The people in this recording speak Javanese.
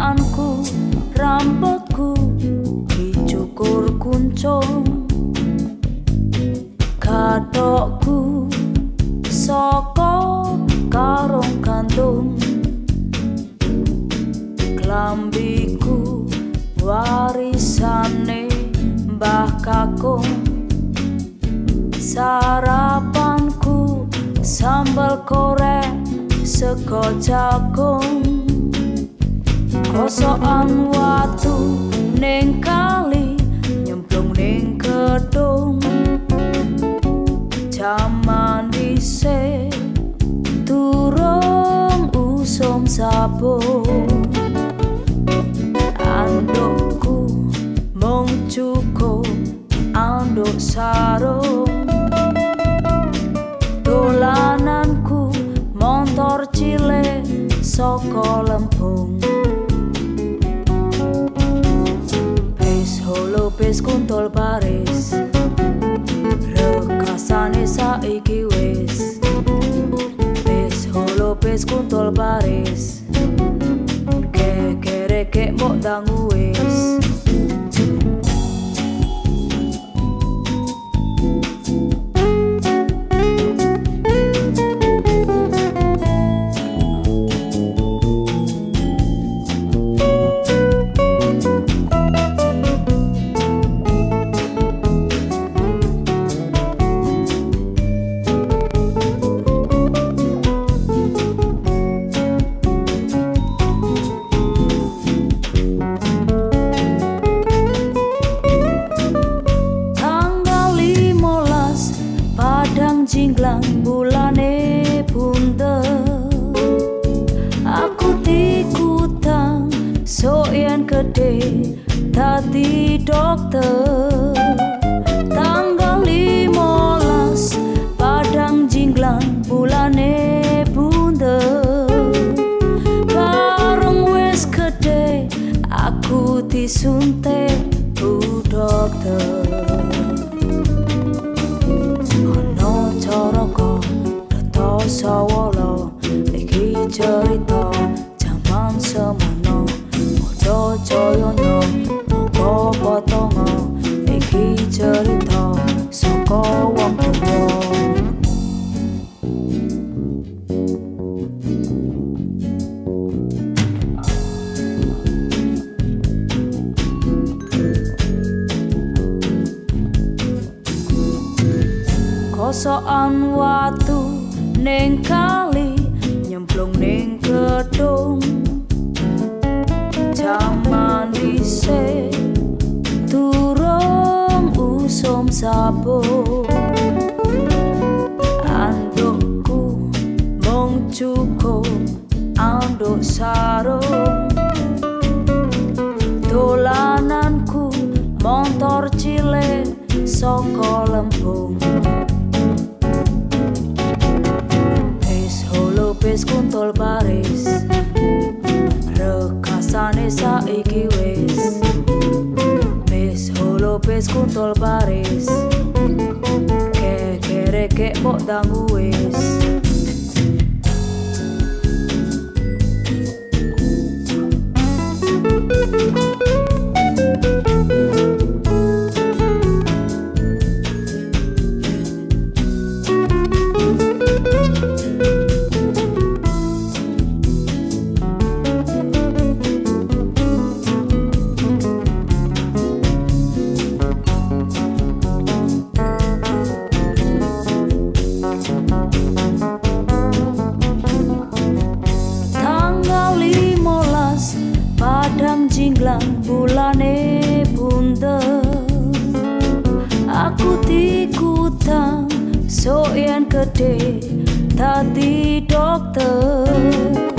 Kosokanku, rambutku dicukur kuncung, gathokku saka karung gantung, klambiku warisane Mbah Kakung, sarapanku sambal korek sego jagung, kosokan watu ning kali nyemplung ning gedung, jaman dhisik durung usum sabun, andukku mung cukup anduk sarung, dolananku montor cilik saka Lempung, bis holo bis kuntul baris, rekasane saiki wis, bis holo bis kuntul baris, kekereke mbok dangu wis. Jinglang bulane bunder, aku tikutang sok yen gede dadi dokter. Tanggal 15 Padang Jinglang bulane bunder, bareng wis gede aku disuntik bu dokter. Coroko Dato Sawolo iki cerita jaman semono, padha jayanya apa potongo iki cerita saka wong tuwa. Kosokan watu ning kali nyemplung ning gedung, jaman dhisik durung usum sabun, andukku mung cukup anduk sarung, dolananku montor cilik saka Lempung, bis kuntul baris, rekasane saiki wis, bis holo bis kuntul baris, kekereke mbok dangu wis. Padang Jinglang bulane bunder, aku tikutang sok yen gede dadi dokter.